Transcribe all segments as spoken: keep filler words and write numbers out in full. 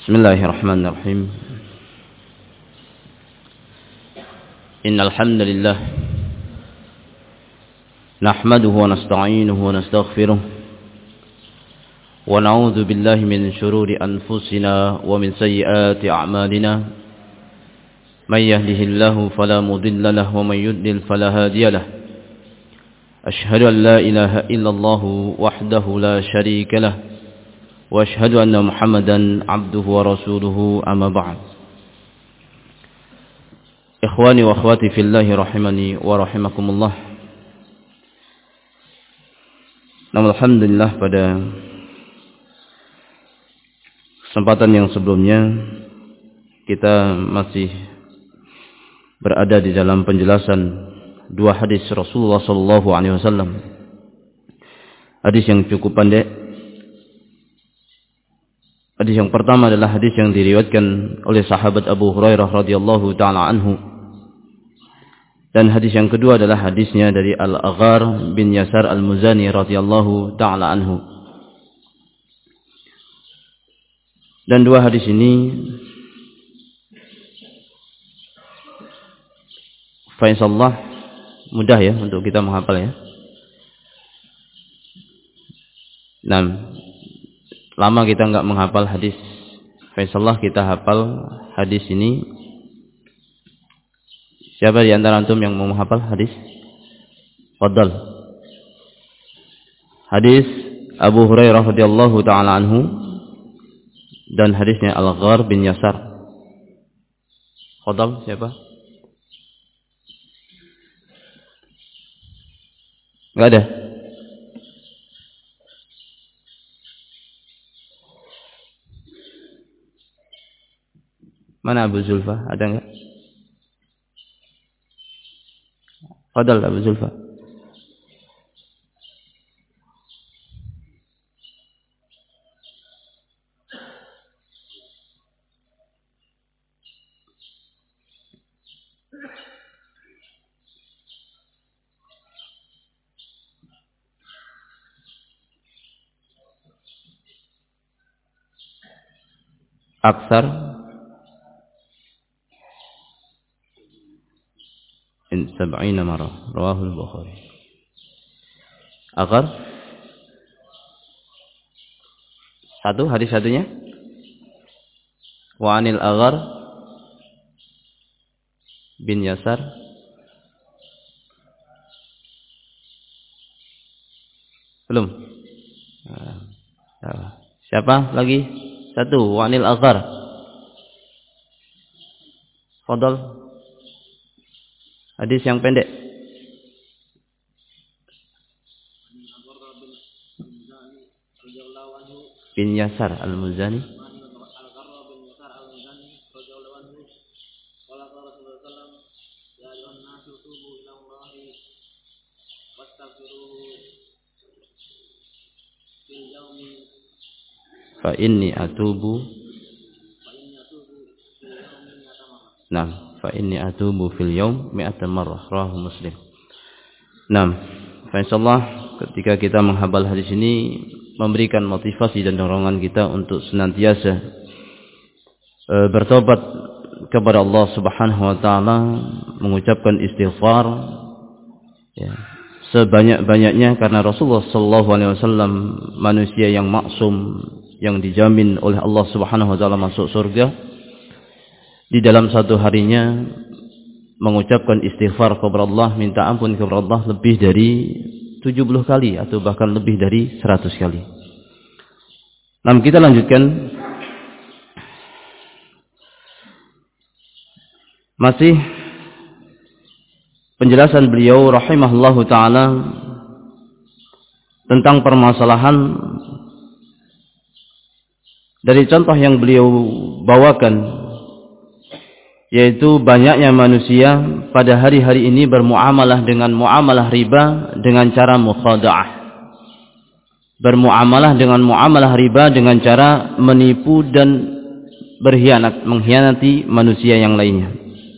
Bismillahirrahmanirrahim. Innal hamdalillah nahmaduhu wa nasta'inuhu wa nastaghfiruh wa na'udzu billahi min shururi anfusina wa min sayyiati a'malina. May yahdihillahu fala mudilla lahu wa may yudlil fala hadiya lahu. Ashhadu an la ilaha illallah wahdahu la sharika lahu wa ashhadu anna Muhammadan abduhu wa rasuluhu, amma ba'd. Ikhwani wa akhwati fillahi rahimani wa rahimakumullah. Namun alhamdulillah, pada kesempatan yang sebelumnya kita masih berada di dalam penjelasan dua hadis Rasulullah sallallahu alaihi wasallam. Hadis yang cukup pendek. Hadis yang pertama adalah hadis yang diriwayatkan oleh sahabat Abu Hurairah radhiyallahu taala anhu. Dan hadis yang kedua adalah hadisnya dari Al-Aghar bin Yasar Al-Muzani radhiyallahu taala anhu. Dan dua hadis ini Faisallah mudah ya untuk kita menghafal ya. Nah, lama kita enggak menghafal hadis. Faisallah kita hafal hadis ini. Siapa di antara antum yang mau menghafal hadis? Fadhal. Hadis Abu Hurairah radhiyallahu taala anhu dan hadisnya Al-Aghar bin Yasar. Fadhal, siapa? Enggak ada. Mana Abu Zulfa? Ada enggak? Fadal Abu Zulfa. Aksar in sab'ina marah rawahul Bukhari. Agar satu hadis satunya wa anil Aghar bin Yasar belum. Nah, siapa lagi? Satu wa anil Aghar. Fadal. Hadis yang pendek. Bin Yasar Al-Muzani. Fa inni atubu. Nah, fa inni atubu fil yaum mi'ata marrah, rawahu Muslim. Nah, insyaallah ketika kita menghafal hadis ini memberikan motivasi dan dorongan kita untuk senantiasa e, bertobat kepada Allah Subhanahu wa taala, mengucapkan istighfar ya, sebanyak-banyaknya, karena Rasulullah sallallahu alaihi wasallam manusia yang maksum yang dijamin oleh Allah Subhanahu wa taala masuk surga. Di dalam satu harinya mengucapkan istighfar kepada Allah, minta ampun kepada Allah lebih dari tujuh puluh kali atau bahkan lebih dari seratus kali. Nah, kita lanjutkan. Masih penjelasan beliau rahimahullahu taala tentang permasalahan dari contoh yang beliau bawakan, yaitu banyaknya manusia pada hari-hari ini bermuamalah dengan muamalah riba dengan cara mukhada'ah. Bermuamalah dengan muamalah riba dengan cara menipu dan berkhianat, mengkhianati manusia yang lainnya.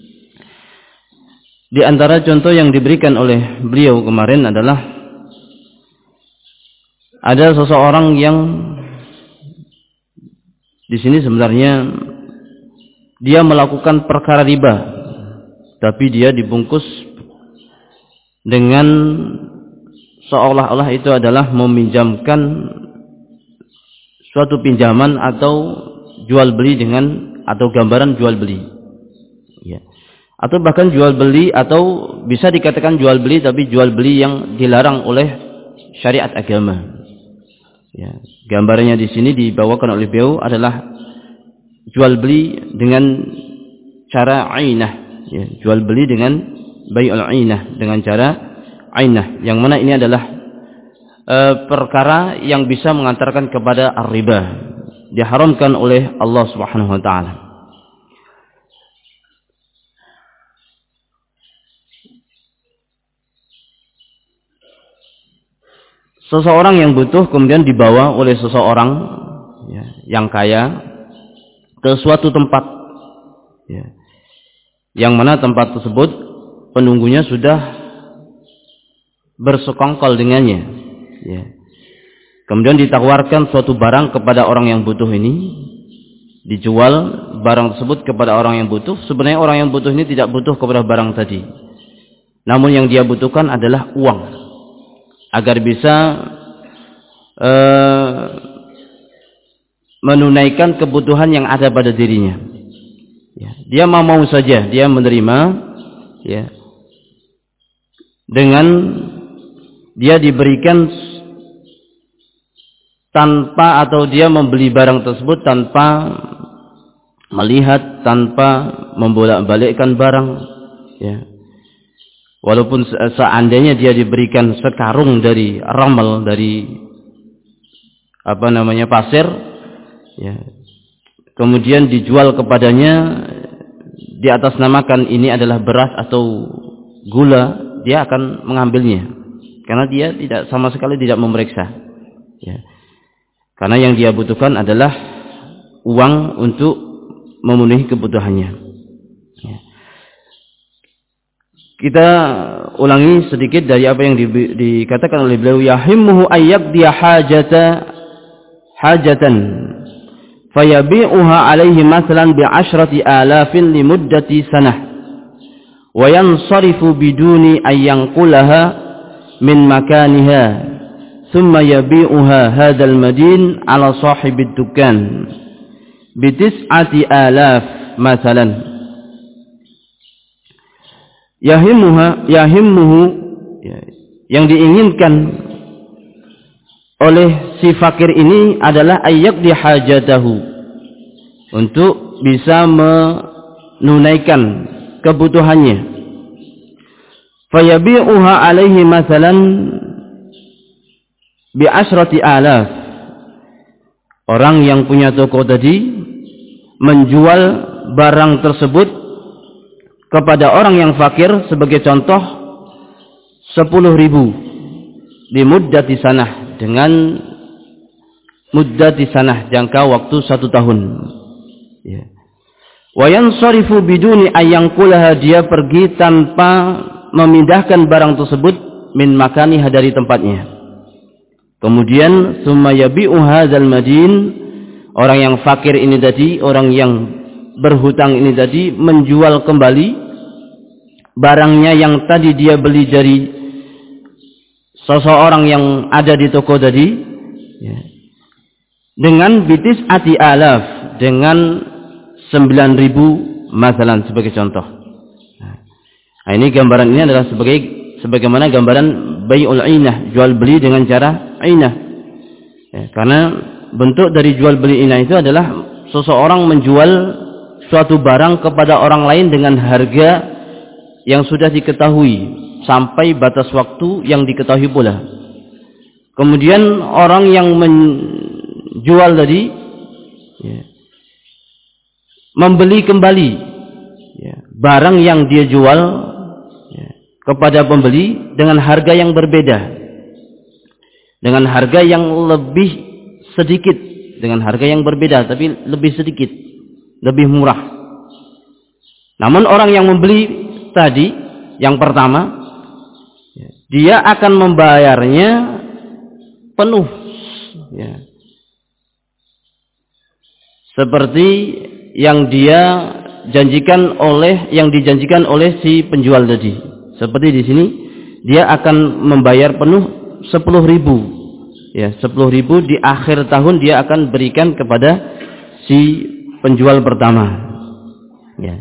Di antara contoh yang diberikan oleh beliau kemarin adalah ada seseorang yang di sini sebenarnya dia melakukan perkara riba, tapi dia dibungkus dengan seolah-olah itu adalah meminjamkan suatu pinjaman atau jual beli dengan atau gambaran jual beli, ya. Atau bahkan jual beli, atau bisa dikatakan jual beli tapi jual beli yang dilarang oleh syariat agama. Ya, gambarnya di sini dibawakan oleh beliau adalah jual beli dengan cara ainah, ya, jual beli dengan bai'ul ainah, dengan cara ainah, yang mana ini adalah e, perkara yang bisa mengantarkan kepada ar-riba, diharamkan oleh Allah Subhanahu wa taala. Seseorang yang butuh kemudian dibawa oleh seseorang, ya, yang kaya ke suatu tempat, ya, yang mana tempat tersebut penunggunya sudah bersekongkol dengannya, ya. Kemudian ditawarkan suatu barang kepada orang yang butuh ini, dijual barang tersebut kepada orang yang butuh. Sebenarnya orang yang butuh ini tidak butuh kepada barang tadi, namun yang dia butuhkan adalah uang agar bisa uh, menunaikan kebutuhan yang ada pada dirinya. Ya, dia mau-mau saja dia menerima, ya, dengan dia diberikan tanpa, atau dia membeli barang tersebut tanpa melihat, tanpa membolak-balikkan barang, ya. Walaupun seandainya dia diberikan sekarung dari ramal, dari apa namanya pasir, ya, kemudian dijual kepadanya di atas namakan ini adalah beras atau gula, dia akan mengambilnya karena dia tidak sama sekali tidak memeriksa, ya. Karena yang dia butuhkan adalah uang untuk memenuhi kebutuhannya, ya. Kita ulangi sedikit dari apa yang di, dikatakan oleh beliau. Yahimmuhu ayyaqdiya hajata hajatan fayabi'uha alaihi mathalan bi'ashrati alafin limuddati sanah wa yansarifu biduni ayyanqulaha min makaniha thumma yabi'uha hadzal madin ala sahibid dukkan bitis'ati alaf mathalan. Yahimmuha, yahimmuhu, ya, yang diinginkan oleh si fakir ini adalah ayyaqdi hajatahu, untuk bisa menunaikan kebutuhannya. Fayabi'uha alaihi mathalan bi asrati alaf. Orang yang punya toko tadi menjual barang tersebut kepada orang yang fakir sebagai contoh sepuluh ribu di muddati sanah, dengan muddati sanah, jangka waktu satu tahun, ya. Wa yansarifu biduni ayyanqulaha, dia pergi tanpa memindahkan barang tersebut min makaniha, dari tempatnya. Kemudian summa yabi'u hadzal madin, orang yang fakir ini tadi, orang yang berhutang ini tadi, menjual kembali barangnya yang tadi dia beli dari seseorang yang ada di toko tadi, ya, dengan bitis ati alaf, dengan sembilan ribu masalan, sebagai contoh. Nah, ini gambaran ini adalah sebagai sebagaimana gambaran bai'ul ainah, jual beli dengan cara ainah, ya, karena bentuk dari jual beli ainah itu adalah seseorang menjual suatu barang kepada orang lain dengan harga yang sudah diketahui sampai batas waktu yang diketahui pula. Kemudian orang yang menjual tadi, ya, membeli kembali, ya, barang yang dia jual, ya, kepada pembeli dengan harga yang berbeda, dengan harga yang lebih sedikit, dengan harga yang berbeda tapi lebih sedikit, lebih murah. Namun orang yang membeli tadi yang pertama, dia akan membayarnya penuh, ya, seperti yang dia janjikan oleh yang dijanjikan oleh si penjual tadi. Seperti di sini dia akan membayar penuh sepuluh ribu. Ya, sepuluh ribu di akhir tahun dia akan berikan kepada si penjual pertama. Ya.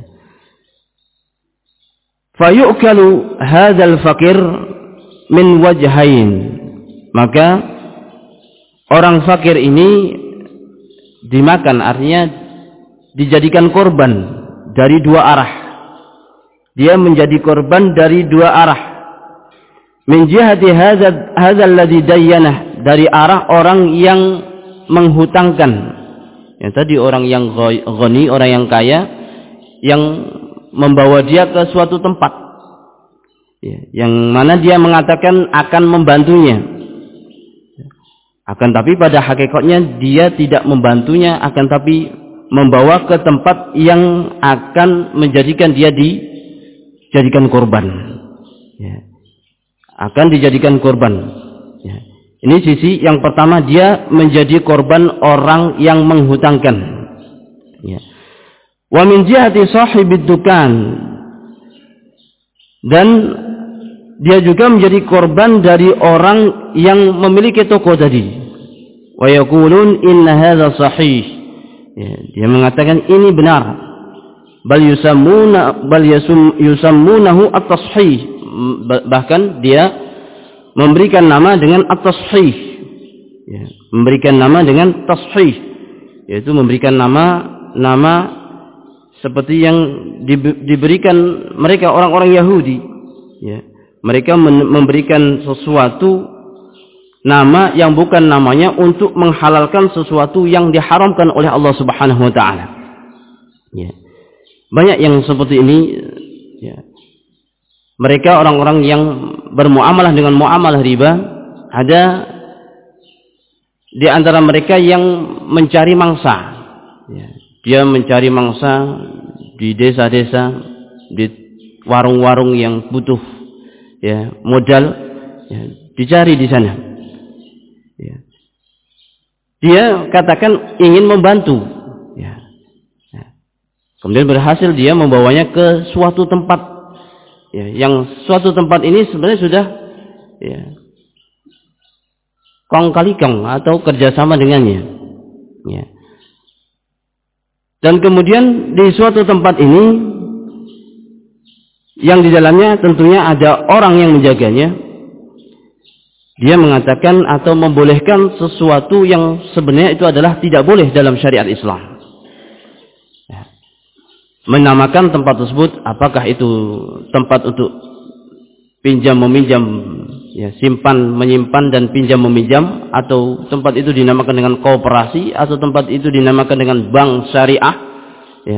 Fayu'kalu hadzal fakir min wajhain. Maka orang fakir ini dimakan, artinya dijadikan korban dari dua arah. Dia menjadi korban dari dua arah. Min jihati hadzal hadzal ladzi dayyanah, dari arah orang yang menghutangkan. Yang tadi orang yang ghani, orang yang kaya yang membawa dia ke suatu tempat, ya, yang mana dia mengatakan akan membantunya, akan tapi pada hakikatnya dia tidak membantunya, akan tapi membawa ke tempat yang akan menjadikan dia dijadikan korban, ya, akan dijadikan korban. Ya. Ini sisi yang pertama, dia menjadi korban orang yang menghutangkan. Ya. Wa min jihati sahibid dukan, dan dia juga menjadi korban dari orang yang memiliki toko tadi. Wa yaqulun inna hadza sahih, ya, dia mengatakan ini benar. Bal yusammuna bal yusammunahu at-tashih, bahkan dia memberikan nama dengan at-tashih, ya, memberikan nama dengan tashih, yaitu memberikan nama nama seperti yang diberikan mereka orang-orang Yahudi, ya. Mereka memberikan sesuatu nama yang bukan namanya untuk menghalalkan sesuatu yang diharamkan oleh Allah Subhanahu wa taala. Ya. Banyak yang seperti ini, ya. Mereka orang-orang yang bermuamalah dengan muamalah riba, ada di antara mereka yang mencari mangsa, ya. Dia mencari mangsa di desa-desa, di warung-warung yang butuh, ya, modal, ya, dicari di sana. Ya. Dia katakan ingin membantu, ya. Ya. Kemudian berhasil dia membawanya ke suatu tempat, ya, yang suatu tempat ini sebenarnya sudah, ya, kong kali kong atau kerjasama dengannya, ya. Dan kemudian di suatu tempat ini yang di dalamnya tentunya ada orang yang menjaganya, dia mengatakan atau membolehkan sesuatu yang sebenarnya itu adalah tidak boleh dalam syariat Islam. Menamakan tempat tersebut, apakah itu tempat untuk pinjam meminjam, ya, simpan menyimpan dan pinjam meminjam, atau tempat itu dinamakan dengan kooperasi, atau tempat itu dinamakan dengan bank syariah, ya.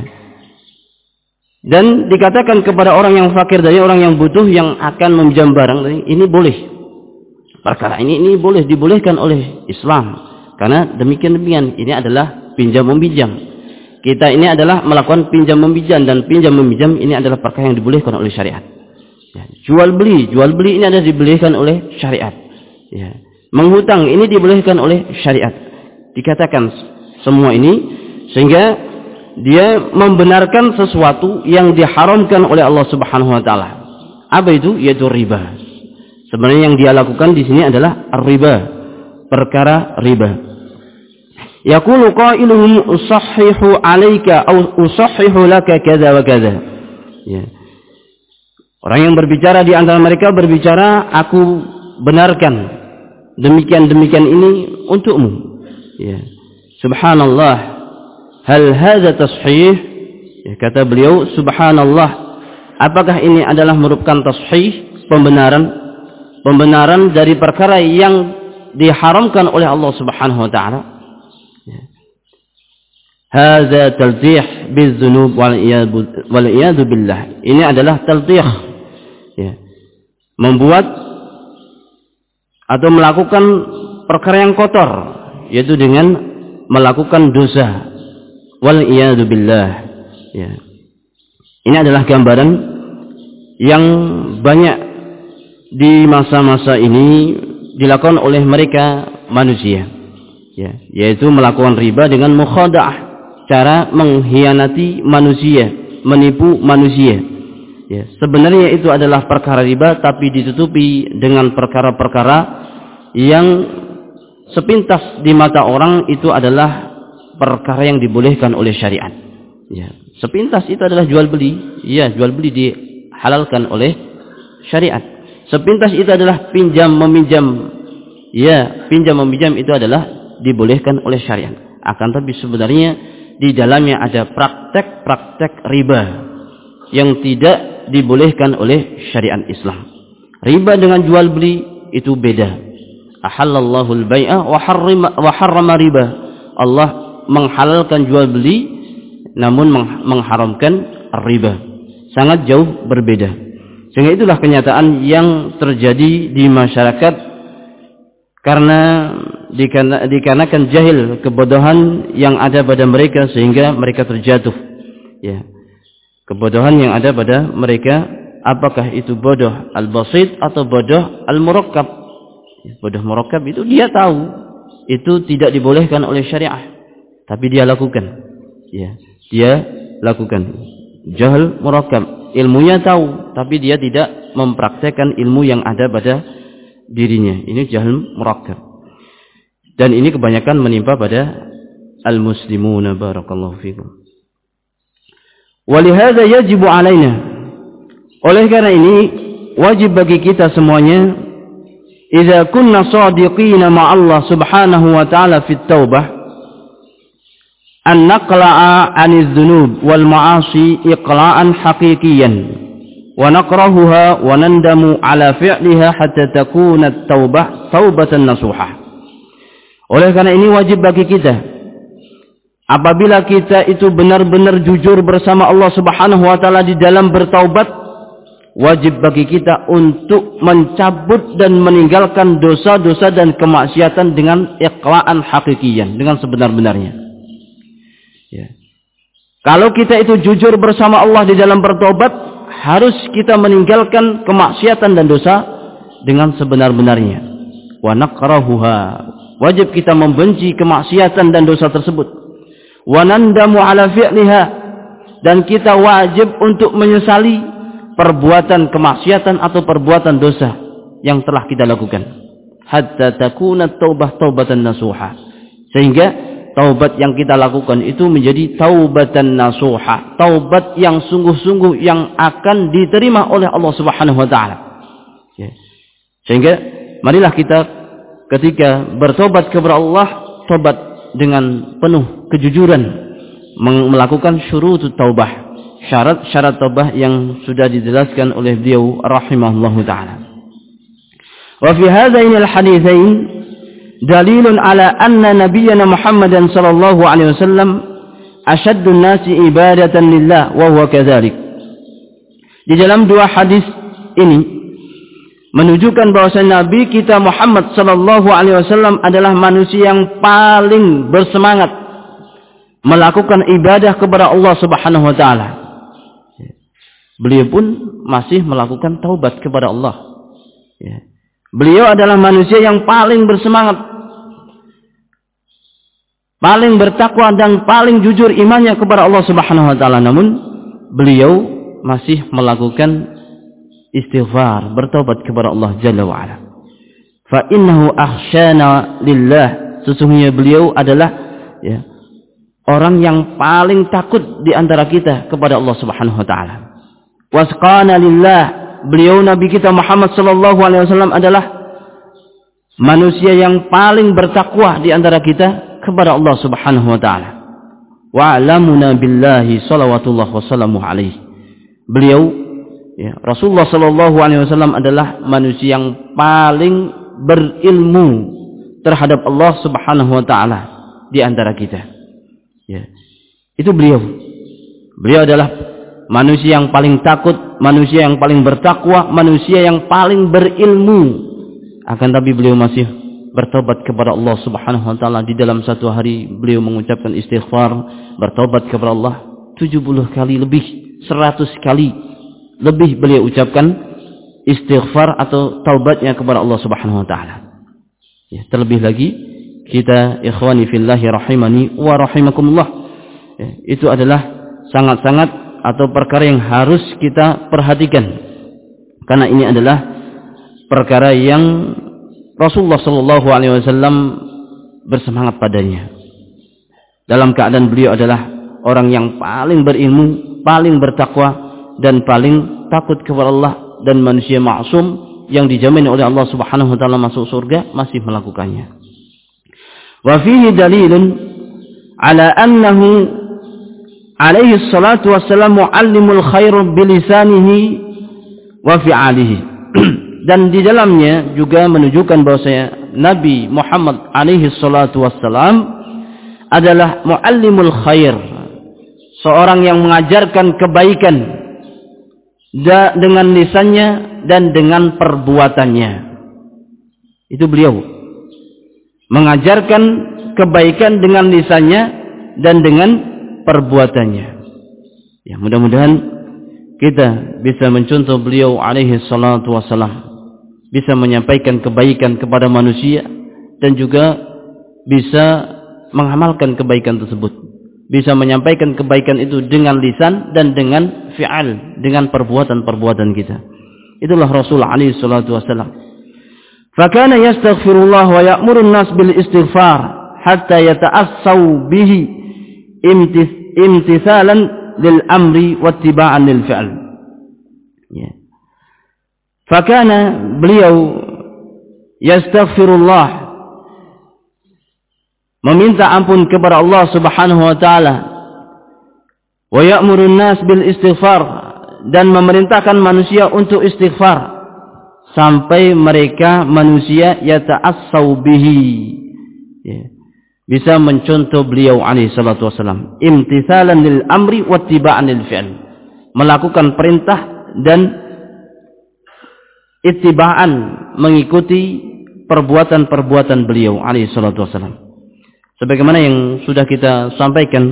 Dan dikatakan kepada orang yang fakir dari orang yang butuh yang akan meminjam barang, ini boleh, perkara ini ini boleh, dibolehkan oleh Islam, karena demikian demikian ini adalah pinjam meminjam. Kita ini adalah melakukan pinjam meminjam, dan pinjam meminjam ini adalah perkara yang dibolehkan oleh syariat. Ya, jual beli, jual beli ini adalah dibolehkan oleh syariat. Ya, menghutang ini dibolehkan oleh syariat. Dikatakan semua ini sehingga dia membenarkan sesuatu yang diharamkan oleh Allah Subhanahu wa taala. Apa itu? Yaitu riba. Sebenarnya yang dia lakukan di sini adalah riba, perkara riba. Yaqulu qailuhum usahhihu 'alaika aw usahhihu laka kadza wa kadza. Ya. Orang yang berbicara di antara mereka berbicara, aku benarkan demikian-demikian ini untukmu. Ya. Subhanallah, hal hadza tashih? Ya, kata beliau, subhanallah, apakah ini adalah merupakan tashih, pembenaran, pembenaran dari perkara yang diharamkan oleh Allah Subhanahu wa taala? Ya. Hadza taltih bidzunub wal iyad billah. Ini adalah taltih, ya, membuat atau melakukan perkara yang kotor, yaitu dengan melakukan dosa, wal iyad billah, ya. Ini adalah gambaran yang banyak di masa-masa ini dilakukan oleh mereka manusia, ya, yaitu melakukan riba dengan mukhada'ah, cara mengkhianati manusia, menipu manusia. Ya, sebenarnya itu adalah perkara riba, tapi ditutupi dengan perkara-perkara yang sepintas di mata orang itu adalah perkara yang dibolehkan oleh syariat. Ya, sepintas itu adalah jual beli. Ya, jual beli dihalalkan oleh syariat. Sepintas itu adalah pinjam meminjam. Ya, pinjam meminjam itu adalah dibolehkan oleh syariat. Akan tapi sebenarnya di dalamnya ada praktek-praktek riba yang tidak dibolehkan oleh syariat Islam. Riba dengan jual beli itu beda. Ahallallahu al-bai'a wa harrama wa harrama riba. Allah menghalalkan jual beli namun mengharamkan riba. Sangat jauh berbeda. Sehingga itulah kenyataan yang terjadi di masyarakat karena dikarenakan jahil, kebodohan yang ada pada mereka sehingga mereka terjatuh. Ya. Kebodohan yang ada pada mereka, apakah itu bodoh al-basit atau bodoh al-murakkab. Bodoh murakkab itu dia tahu itu tidak dibolehkan oleh syariah, tapi dia lakukan. Ya, dia lakukan. Jahil murakkab, ilmunya tahu, tapi dia tidak mempraktekkan ilmu yang ada pada dirinya. Ini jahil murakkab. Dan ini kebanyakan menimpa pada al-muslimuna barakallahu fikum. Walihada yajibu alaina. Oleh karena ini wajib bagi kita semuanya, idza kunna shadiqina ma Allah subhanahu wa ta'ala fit taubah, an naqla'a 'anil dhunub wal ma'asi iqla'an haqiqiyan wa nakrahuha wa nandamu 'ala fi'liha hatta takuna at-taubah taubatan nasuha. Oleh karena ini wajib bagi kita, apabila kita itu benar-benar jujur bersama Allah Subhanahu wa taala di dalam bertaubat, wajib bagi kita untuk mencabut dan meninggalkan dosa-dosa dan kemaksiatan dengan iqla'an haqiqiyan, dengan sebenar-benarnya. Ya. Kalau kita itu jujur bersama Allah di dalam bertaubat, harus kita meninggalkan kemaksiatan dan dosa dengan sebenar-benarnya. Wa nakrahuha, wajib kita membenci kemaksiatan dan dosa tersebut. Wa nandamu ala fi'liha, dan kita wajib untuk menyesali perbuatan kemaksiatan atau perbuatan dosa yang telah kita lakukan. Hatta takuna taubah taubatan nasuha, sehingga taubat yang kita lakukan itu menjadi taubatan nasuha, taubat yang sungguh-sungguh yang akan diterima oleh Allah Subhanahu wa taala. Ya. Sehingga marilah kita ketika bertobat kepada Allah, tobat dengan penuh kejujuran, melakukan syurutut taubah, syarat-syarat taubah yang sudah dijelaskan oleh beliau rahimahullahu taala. Wa fi hadain al-haditsain dalilun ala anna nabiyyana Muhammadan sallallahu alaihi wasallam ashaddu an-nasi ibadatan lillah wa huwa kadzalik. Di dalam dua hadis ini menunjukkan bahwasanya Nabi kita Muhammad sallallahu alaihi wasallam adalah manusia yang paling bersemangat melakukan ibadah kepada Allah Subhanahu wa taala. Beliau pun masih melakukan taubat kepada Allah. Beliau adalah manusia yang paling bersemangat, paling bertakwa dan paling jujur imannya kepada Allah Subhanahu wa taala. Namun beliau masih melakukan istighfar, bertobat kepada Allah Jalla wa Ala. Fa innahu akhsyana lillah, sesungguhnya beliau adalah ya, orang yang paling takut di antara kita kepada Allah Subhanahu wa taala. Wasqana lillah, beliau Nabi kita Muhammad sallallahu alaihi wasallam adalah manusia yang paling bertakwa di antara kita kepada Allah Subhanahu wa taala. Wa alamuna billahi salawatullah wasallamu alaihi. Beliau ya, Rasulullah sallallahu alaihi wasallam adalah manusia yang paling berilmu terhadap Allah Subhanahu wa taala di antara kita. Ya. Itu beliau. Beliau adalah manusia yang paling takut, manusia yang paling bertakwa, manusia yang paling berilmu. Akan tapi beliau masih bertobat kepada Allah Subhanahu wa taala. Di dalam satu hari beliau mengucapkan istighfar, bertobat kepada Allah tujuh puluh kali lebih, seratus kali lebih beliau ucapkan istighfar atau taubatnya kepada Allah Subhanahu wa taala. Ya, terlebih lagi kita ikhwani fillahi rahimani wa rahimakumullah, ya, itu adalah sangat-sangat atau perkara yang harus kita perhatikan, karena ini adalah perkara yang Rasulullah Shallallahu Alaihi Wasallam bersemangat padanya. Dalam keadaan beliau adalah orang yang paling berilmu, paling bertakwa, dan paling takut kepada Allah, dan manusia maksum yang dijamin oleh Allah Subhanahu Wa Taala masuk surga masih melakukannya. Wa fihi dalilun ala annahu alaihi salatu wassalam muallimul khair bilisanihi wa fi'alihi. Dan di dalamnya juga menunjukkan bahwasanya Nabi Muhammad alaihi salatu wassalam adalah muallimul khair, seorang yang mengajarkan kebaikan dengan lisannya dan dengan perbuatannya. Itu beliau mengajarkan kebaikan dengan lisannya dan dengan perbuatannya. Ya, mudah-mudahan kita bisa mencontoh beliau alaihi salatu wassalam, bisa menyampaikan kebaikan kepada manusia dan juga bisa mengamalkan kebaikan tersebut, bisa menyampaikan kebaikan itu dengan lisan dan dengan fi'al, dengan perbuatan-perbuatan kita. Itulah Rasul alaihi salatu wassalam. Fakana yastaghfirullah wa ya'murun nas bil istighfar hatta yata'assaw bihi imtithalan lil amri wattiba'an lil fi'al. Ya. Fakana beliau yastaghfirullah, meminta ampun kepada Allah Subhanahu wa taala, wa ya'murun nas bil istighfar, dan memerintahkan manusia untuk istighfar sampai mereka manusia yata'assau bihi, ya, bisa mencontoh beliau alaihi salatu wasallam, imtithalan lil amri wattiba'an lil fi'l, melakukan perintah dan ittiba'an, mengikuti perbuatan-perbuatan beliau alaihi salatu wasallam. Sebagaimana yang sudah kita sampaikan,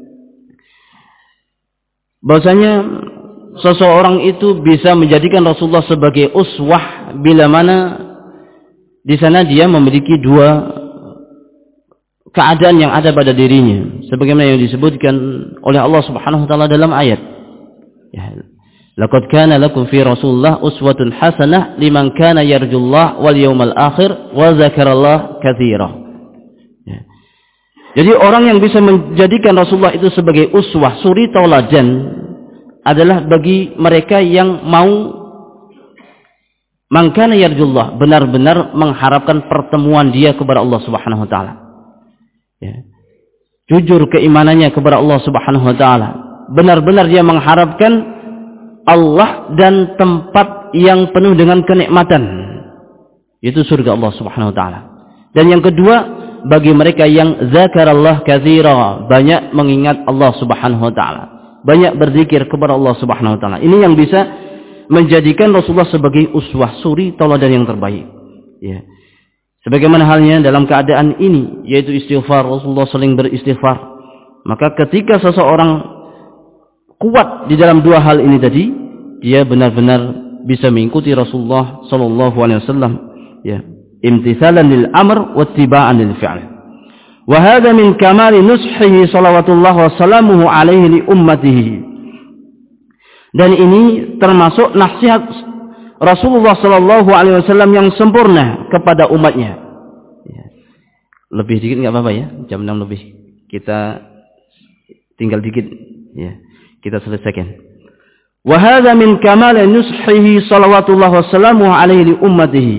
bahwasanya seseorang itu bisa menjadikan Rasulullah sebagai uswah bila mana di sana dia memiliki dua keadaan yang ada pada dirinya, sebagaimana yang disebutkan oleh Allah Subhanahu wa taala dalam ayat, ya, laqad kana lakum fi Rasulillah uswatun hasanah liman kana yarjullah wal yawmal akhir wa dzakarallaha katsira. Ya. Jadi orang yang bisa menjadikan Rasulullah itu sebagai uswah, suri tauladan, adalah bagi mereka yang mau man kana yarjullah, benar-benar mengharapkan pertemuan dia kepada Allah Subhanahu wa taala. Ya. Jujur keimanannya kepada Allah Subhanahu wa taala, benar-benar dia mengharapkan Allah dan tempat yang penuh dengan kenikmatan, yaitu surga Allah Subhanahu wa taala. Dan yang kedua, bagi mereka yang zakarallah katsira, banyak mengingat Allah Subhanahu wa taala, banyak berzikir kepada Allah Subhanahu wa taala. Ini yang bisa menjadikan Rasulullah sebagai uswah, suri tauladan yang terbaik. Ya. Sebagaimana halnya dalam keadaan ini, yaitu istighfar, Rasulullah sering beristighfar. Maka ketika seseorang kuat di dalam dua hal ini tadi, dia benar-benar bisa mengikuti Rasulullah sallallahu alaihi wasallam, ya, imtithalan lil amr wa ittiba'an lil fi'l. Wa hadha min kamali nushihi salawatullah wa salamuhu alaihi li ummatihi. Dan ini termasuk nasihat Rasulullah sallallahu alaihi wasallam yang sempurna kepada umatnya. Ya. Lebih dikit enggak apa-apa ya, jam enam lebih. Kita tinggal dikit, ya. Kita selesaikan. Wa hadha min kamali nushihi salawatullah wa salamuhu alaihi li ummatihi.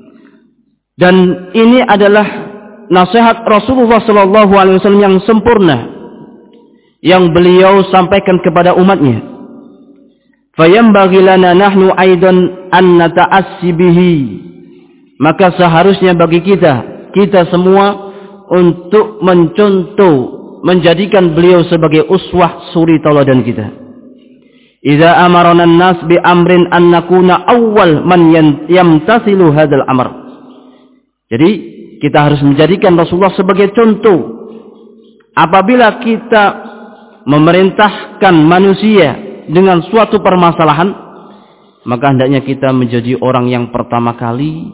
Dan ini adalah nasihat Rasulullah sallallahu alaihi wasallam yang sempurna yang beliau sampaikan kepada umatnya. Fayambaghi lana nahnu aidan an nata'assi bihi. Maka seharusnya bagi kita, kita semua untuk mencontoh, menjadikan beliau sebagai uswah, suri tauladan kita. Idza amarana an-nas bi amrin an nakuna awwal man yamtasilu hadzal amr. Jadi kita harus menjadikan Rasulullah sebagai contoh. Apabila kita memerintahkan manusia dengan suatu permasalahan, maka hendaknya kita menjadi orang yang pertama kali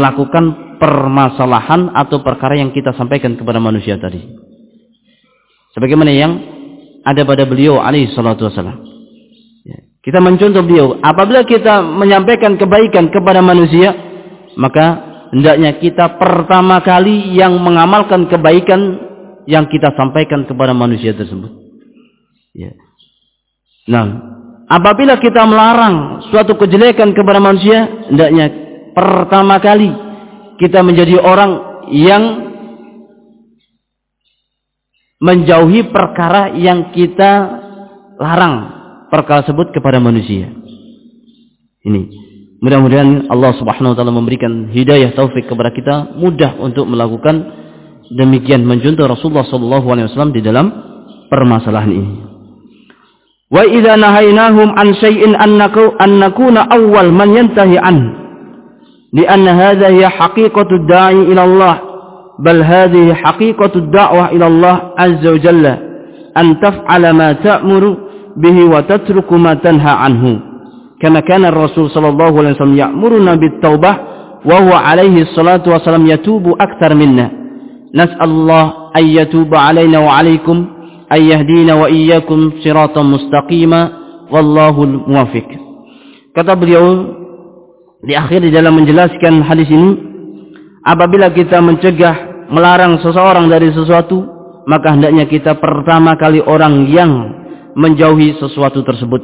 melakukan permasalahan atau perkara yang kita sampaikan kepada manusia tadi. sebagaimana yang ada pada beliau alaihi salatu wasallam. Ya. Kita mencontoh beliau. Apabila kita menyampaikan kebaikan kepada manusia, maka hendaknya kita pertama kali yang mengamalkan kebaikan yang kita sampaikan kepada manusia tersebut. Ya. Nah, apabila kita melarang suatu kejelekan kepada manusia, hendaknya pertama kali kita menjadi orang yang menjauhi perkara yang kita larang, perkara tersebut kepada manusia. Ini mudah-mudahan Allah Subhanahu wa taala memberikan hidayah taufik kepada kita, mudah untuk melakukan demikian, mencontoh Rasulullah sallallahu alaihi wasallam di dalam permasalahan ini. Wa idza nahaynahum an syai'in annaku an nakuna awwal man yantahi an li'anna hadha hiya haqiqatu da'i ila Allah bal hadhihi haqiqatu da'wah ila Allah azza wa jalla an taf'ala ma ta'muru bihi wa tatruku ma tanha anhu kama kana ar-rasul sallallahu alaihi wasallam ya'muruna bit-taubah wa huwa alaihi salatu wasallam yatubu akthar minna nas'alullah ay yatuba alaina wa alaikum ay yahdina wa iyyakum siratan mustaqima wallahul muwaffiq. Kata beliau di akhir di dalam menjelaskan hadis ini, apabila kita mencegah, melarang seseorang dari sesuatu, maka hendaknya kita pertama kali orang yang menjauhi sesuatu tersebut.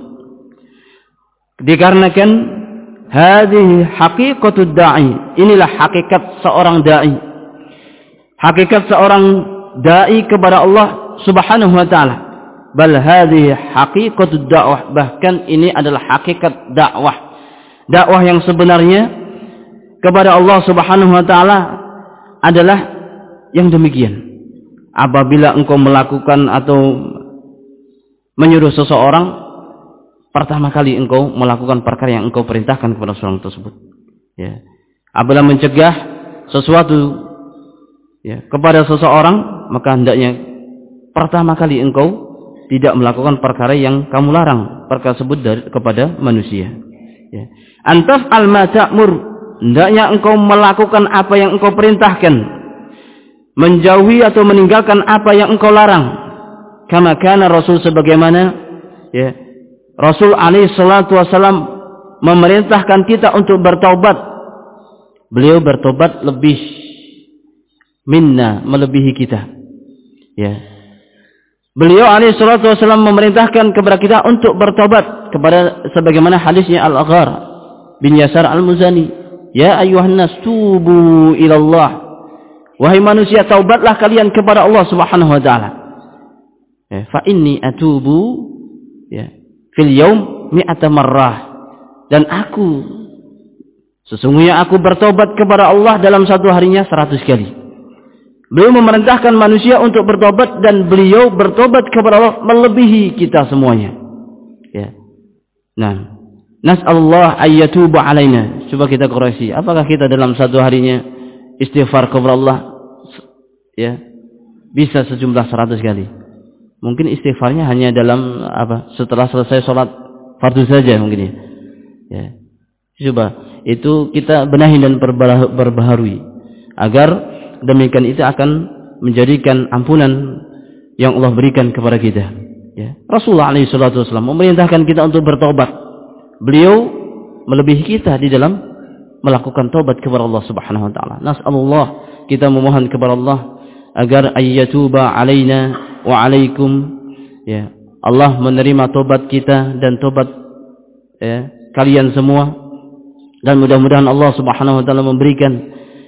Dikarenakan hadhihi haqiqatud da'i, inilah hakikat seorang dai. Hakikat seorang dai kepada Allah Subhanahu wa taala. Bal hadhihi haqiqatud dakwah, bahkan ini adalah hakikat dakwah. Dakwah yang sebenarnya kepada Allah Subhanahu wa taala adalah yang demikian. Apabila engkau melakukan atau menyuruh seseorang, pertama kali engkau melakukan perkara yang engkau perintahkan kepada seorang tersebut. Ya. Apabila mencegah sesuatu ya, kepada seseorang, maka hendaknya pertama kali engkau tidak melakukan perkara yang kamu larang, perkara tersebut dari, kepada manusia. Ya. Antaf al ma ta'mur, hendaknya engkau melakukan apa yang engkau perintahkan, menjauhi atau meninggalkan apa yang engkau larang. Kama kana Rasul, sebagaimana ya, Rasul alaihi salatu wasallam memerintahkan kita untuk bertaubat. Beliau bertobat lebih minna, melebihi kita. Ya. Beliau alaihi salatu wasallam memerintahkan kepada kita untuk bertobat, kepada sebagaimana hadisnya Al-Aghar bin Yasar Al-Muzani, ya ayyuhan nas tubu ila Allah, wahai manusia, taubatlah kalian kepada Allah Subhanahu wa taala. Ya, fa inni atubu ya fil yaum mi'ata marrah, dan aku sesungguhnya aku bertobat kepada Allah dalam satu harinya seratus kali. Beliau memerintahkan manusia untuk bertobat, dan beliau bertobat kepada Allah melebihi kita semuanya. Ya. Nah, nas'alullah ayyatuba alaina. Coba kita koreksi. Apakah kita dalam satu harinya istighfar kepada Allah ya bisa sejumlah seratus kali? Mungkin istighfarnya hanya dalam apa? Setelah selesai sholat fardu saja mungkin ya. Ya. Coba itu kita benahi dan perbaharui agar demikian itu akan menjadikan ampunan yang Allah berikan kepada kita. Ya. Rasulullah alaihi salatu wasallam memerintahkan kita untuk bertobat. Beliau melebihi kita di dalam melakukan taubat kepada Allah Subhanahu wa taala. Nas'alullah, kita memohon kepada Allah agar ayyatuba alaina wa alaikum. Ya. Allah menerima taubat kita dan taubat ya, kalian semua, dan mudah-mudahan Allah Subhanahu wa taala memberikan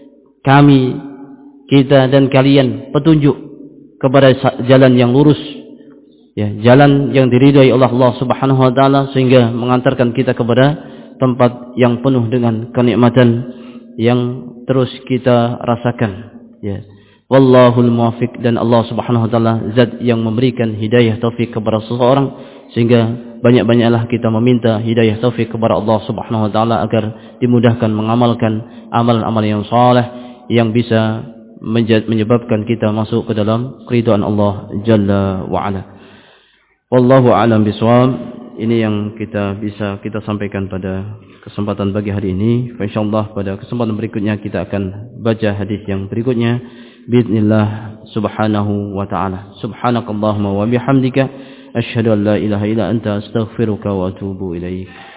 kami, kita dan kalian petunjuk kepada jalan yang lurus, ya, jalan yang diridhai oleh Allah Subhanahu wa taala, sehingga mengantarkan kita kepada tempat yang penuh dengan kenikmatan yang terus kita rasakan. Ya. Wallahul muwaffiq, dan Allah Subhanahu wa taala zat yang memberikan hidayah taufik kepada seseorang, sehingga banyak-banyaklah kita meminta hidayah taufik kepada Allah Subhanahu wa taala agar dimudahkan mengamalkan amal-amal yang saleh yang bisa menyebabkan kita masuk ke dalam keridhaan Allah Jalla wa Ala. Wallahu a'lam bishawab. Ini yang kita bisa kita sampaikan pada kesempatan pagi hari ini. Insyaallah pada kesempatan berikutnya kita akan baca hadis yang berikutnya. biidznillah subhanahu wa ta'ala. Subhanakallahumma wa bihamdika asyhadu an la ilaha illa anta astaghfiruka wa atubu ilaik.